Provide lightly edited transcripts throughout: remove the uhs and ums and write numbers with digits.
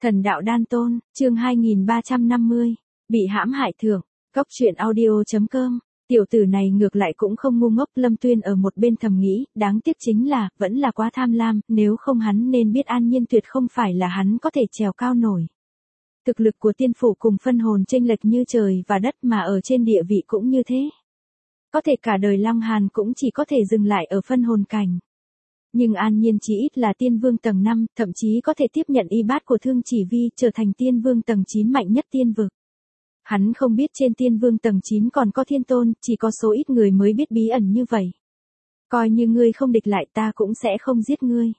Thần đạo đan tôn, chương 2350, bị hãm hại thưởng, Cốc truyện audio.com, tiểu tử này ngược lại cũng không ngu ngốc. Lâm Tuyên ở một bên thầm nghĩ, đáng tiếc chính là, vẫn là quá tham lam, nếu không hắn nên biết An Nhiên tuyệt không phải là hắn có thể trèo cao nổi. Thực lực của tiên phủ cùng phân hồn chênh lệch như trời và đất mà ở trên địa vị cũng như thế. Có thể cả đời Lăng Hàn cũng chỉ có thể dừng lại ở phân hồn cảnh. Nhưng An Nhiên chỉ ít là tiên vương tầng 5, thậm chí có thể tiếp nhận y bát của Thương Chỉ Vi trở thành tiên vương tầng 9 mạnh nhất tiên vực. Hắn không biết trên tiên vương tầng 9 còn có thiên tôn, chỉ có số ít người mới biết bí ẩn như vậy. Coi như ngươi không địch lại ta cũng sẽ không giết ngươi.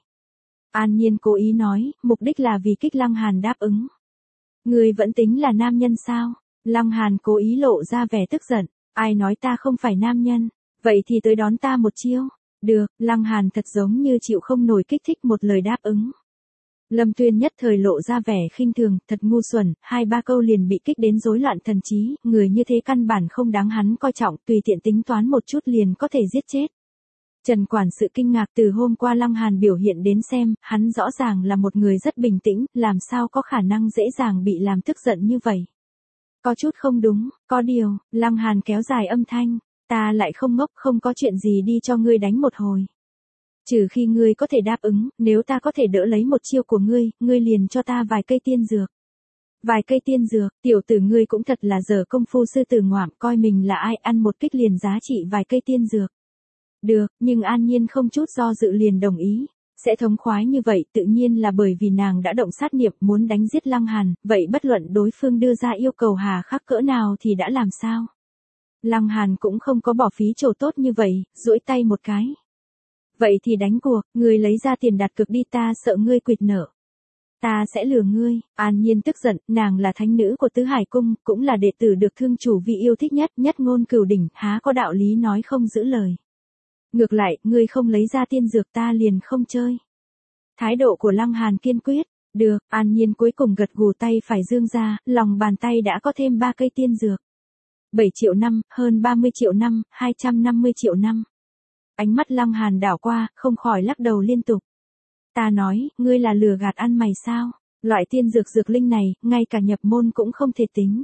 An Nhiên cố ý nói, mục đích là vì kích Lăng Hàn đáp ứng. Ngươi vẫn tính là nam nhân sao? Lăng Hàn cố ý lộ ra vẻ tức giận, ai nói ta không phải nam nhân, vậy thì tới đón ta một chiêu. Được, Lăng Hàn thật giống như chịu không nổi kích thích một lời đáp ứng. Lâm Tuyên nhất thời lộ ra vẻ khinh thường, thật ngu xuẩn, 2-3 câu liền bị kích đến rối loạn thần trí, người như thế căn bản không đáng hắn coi trọng, tùy tiện tính toán một chút liền có thể giết chết. Trần quản sự kinh ngạc từ hôm qua Lăng Hàn biểu hiện đến xem, hắn rõ ràng là một người rất bình tĩnh, làm sao có khả năng dễ dàng bị làm tức giận như vậy. Có chút không đúng, có điều, Lăng Hàn kéo dài âm thanh. Ta lại không ngốc, không có chuyện gì đi cho ngươi đánh một hồi. Trừ khi ngươi có thể đáp ứng, nếu ta có thể đỡ lấy một chiêu của ngươi, ngươi liền cho ta vài cây tiên dược. Vài cây tiên dược, tiểu tử ngươi cũng thật là dở công phu sư tử ngoạm, coi mình là ai, ăn một kích liền giá trị vài cây tiên dược. Được, nhưng An Nhiên không chút do dự liền đồng ý. Sẽ thống khoái như vậy tự nhiên là bởi vì nàng đã động sát niệm muốn đánh giết Lăng Hàn, vậy bất luận đối phương đưa ra yêu cầu hà khắc cỡ nào thì đã làm sao. Lăng Hàn cũng không có bỏ phí trổ tốt như vậy, duỗi tay một cái. Vậy thì đánh cuộc, ngươi lấy ra tiền đặt cược đi, ta sợ ngươi quỵt nợ. Ta sẽ lừa ngươi. An Nhiên tức giận, nàng là thánh nữ của Tứ Hải Cung, cũng là đệ tử được thương chủ vi yêu thích nhất, nhất ngôn cửu đỉnh, há có đạo lý nói không giữ lời. Ngược lại, ngươi không lấy ra tiên dược ta liền không chơi. Thái độ của Lăng Hàn kiên quyết. Được, An Nhiên cuối cùng gật gù, tay phải giương ra, lòng bàn tay đã có thêm 3 cây tiên dược. 7 triệu năm, hơn 30 triệu năm, 250 triệu năm. Ánh mắt Lăng Hàn đảo qua, không khỏi lắc đầu liên tục. Ta nói, ngươi là lừa gạt ăn mày sao? Loại tiên dược linh này, ngay cả nhập môn cũng không thể tính.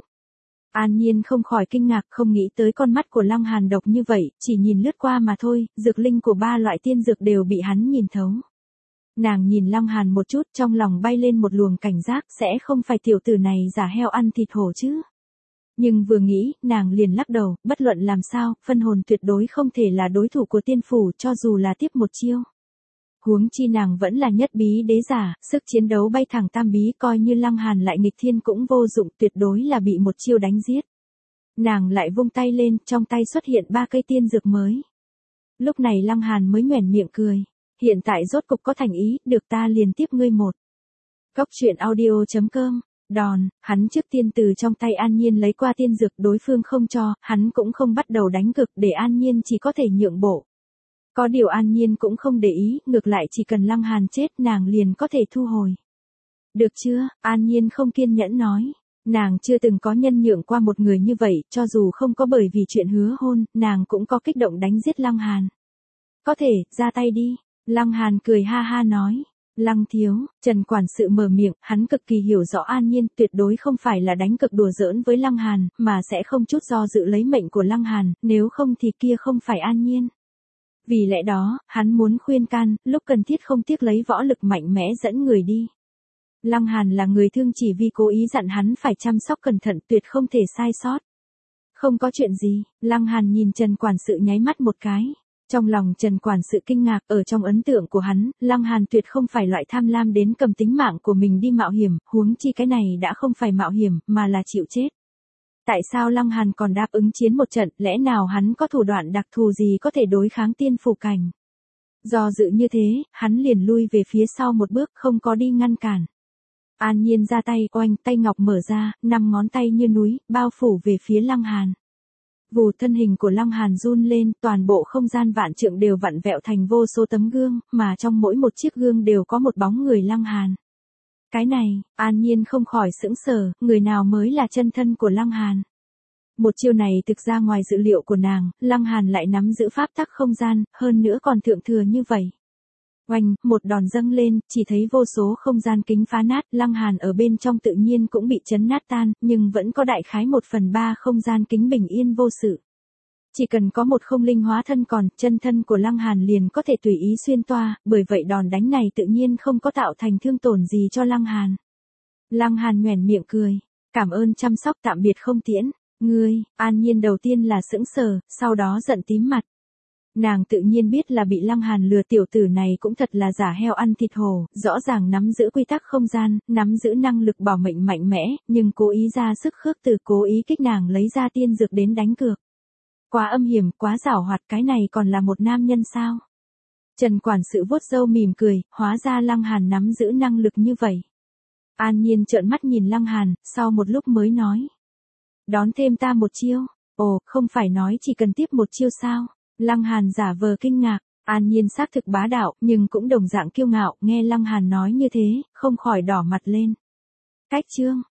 An Nhiên không khỏi kinh ngạc, không nghĩ tới con mắt của Lăng Hàn độc như vậy, chỉ nhìn lướt qua mà thôi, dược linh của 3 loại tiên dược đều bị hắn nhìn thấu. Nàng nhìn Lăng Hàn một chút, trong lòng bay lên một luồng cảnh giác, sẽ không phải tiểu tử này giả heo ăn thịt hổ chứ? Nhưng vừa nghĩ, nàng liền lắc đầu, bất luận làm sao, phân hồn tuyệt đối không thể là đối thủ của tiên phủ cho dù là tiếp một chiêu. Huống chi nàng vẫn là nhất bí đế giả, sức chiến đấu bay thẳng tam bí, coi như Lăng Hàn lại nghịch thiên cũng vô dụng, tuyệt đối là bị một chiêu đánh giết. Nàng lại vung tay lên, trong tay xuất hiện 3 cây tiên dược mới. Lúc này Lăng Hàn mới nhoẻn miệng cười. Hiện tại rốt cục có thành ý, được ta liền tiếp ngươi một. Cốc truyện audio.com. Đòn, hắn trước tiên từ trong tay An Nhiên lấy qua tiên dược, đối phương không cho, hắn cũng không bắt đầu đánh cực, để An Nhiên chỉ có thể nhượng bộ. Có điều An Nhiên cũng không để ý, ngược lại chỉ cần Lăng Hàn chết nàng liền có thể thu hồi. Được chưa? An Nhiên không kiên nhẫn nói. Nàng chưa từng có nhân nhượng qua một người như vậy, cho dù không có bởi vì chuyện hứa hôn, nàng cũng có kích động đánh giết Lăng Hàn. Có thể, ra tay đi. Lăng Hàn cười ha ha nói. Lăng thiếu, Trần quản sự mở miệng, hắn cực kỳ hiểu rõ An Nhiên, tuyệt đối không phải là đánh cực đùa giỡn với Lăng Hàn, mà sẽ không chút do dự lấy mệnh của Lăng Hàn, nếu không thì kia không phải An Nhiên. Vì lẽ đó, hắn muốn khuyên can, lúc cần thiết không tiếc lấy võ lực mạnh mẽ dẫn người đi. Lăng Hàn là người Thương Chỉ Vi cố ý dặn hắn phải chăm sóc cẩn thận, tuyệt không thể sai sót. Không có chuyện gì, Lăng Hàn nhìn Trần quản sự nháy mắt một cái. Trong lòng Trần quản sự kinh ngạc, ở trong ấn tượng của hắn, Lăng Hàn tuyệt không phải loại tham lam đến cầm tính mạng của mình đi mạo hiểm, huống chi cái này đã không phải mạo hiểm, mà là chịu chết. Tại sao Lăng Hàn còn đáp ứng chiến một trận, lẽ nào hắn có thủ đoạn đặc thù gì có thể đối kháng tiên phủ cảnh? Do dự như thế, hắn liền lui về phía sau một bước, không có đi ngăn cản. An Nhiên ra tay, oanh, tay ngọc mở ra, 5 ngón tay như núi, bao phủ về phía Lăng Hàn. Vù, thân hình của Lăng Hàn run lên, toàn bộ không gian vạn trượng đều vặn vẹo thành vô số tấm gương, mà trong mỗi một chiếc gương đều có một bóng người Lăng Hàn. Cái này, An Nhiên không khỏi sững sờ, người nào mới là chân thân của Lăng Hàn. Một chiêu này thực ra ngoài dự liệu của nàng, Lăng Hàn lại nắm giữ pháp tắc không gian, hơn nữa còn thượng thừa như vậy. Oanh, một đòn dâng lên, chỉ thấy vô số không gian kính phá nát, Lăng Hàn ở bên trong tự nhiên cũng bị chấn nát tan, nhưng vẫn có đại khái 1/3 không gian kính bình yên vô sự. Chỉ cần có một không linh hóa thân còn, chân thân của Lăng Hàn liền có thể tùy ý xuyên toa, bởi vậy đòn đánh này tự nhiên không có tạo thành thương tổn gì cho Lăng Hàn. Lăng Hàn nhoẻn miệng cười, cảm ơn chăm sóc tạm biệt không tiễn, ngươi, An Nhiên đầu tiên là sững sờ, sau đó giận tím mặt. Nàng tự nhiên biết là bị Lăng Hàn lừa, tiểu tử này cũng thật là giả heo ăn thịt hổ, rõ ràng nắm giữ quy tắc không gian, nắm giữ năng lực bảo mệnh mạnh mẽ, nhưng cố ý ra sức khước từ, cố ý kích nàng lấy ra tiên dược đến đánh cược. Quá âm hiểm, quá giảo hoạt, cái này còn là một nam nhân sao? Trần quản sự vuốt râu mỉm cười, hóa ra Lăng Hàn nắm giữ năng lực như vậy. An Nhiên trợn mắt nhìn Lăng Hàn, sau một lúc mới nói. Đón thêm ta một chiêu. Ồ, không phải nói chỉ cần tiếp một chiêu sao? Lăng Hàn giả vờ kinh ngạc. An Nhiên xác thực bá đạo, nhưng cũng đồng dạng kiêu ngạo, nghe Lăng Hàn nói như thế, không khỏi đỏ mặt lên. Cách chương.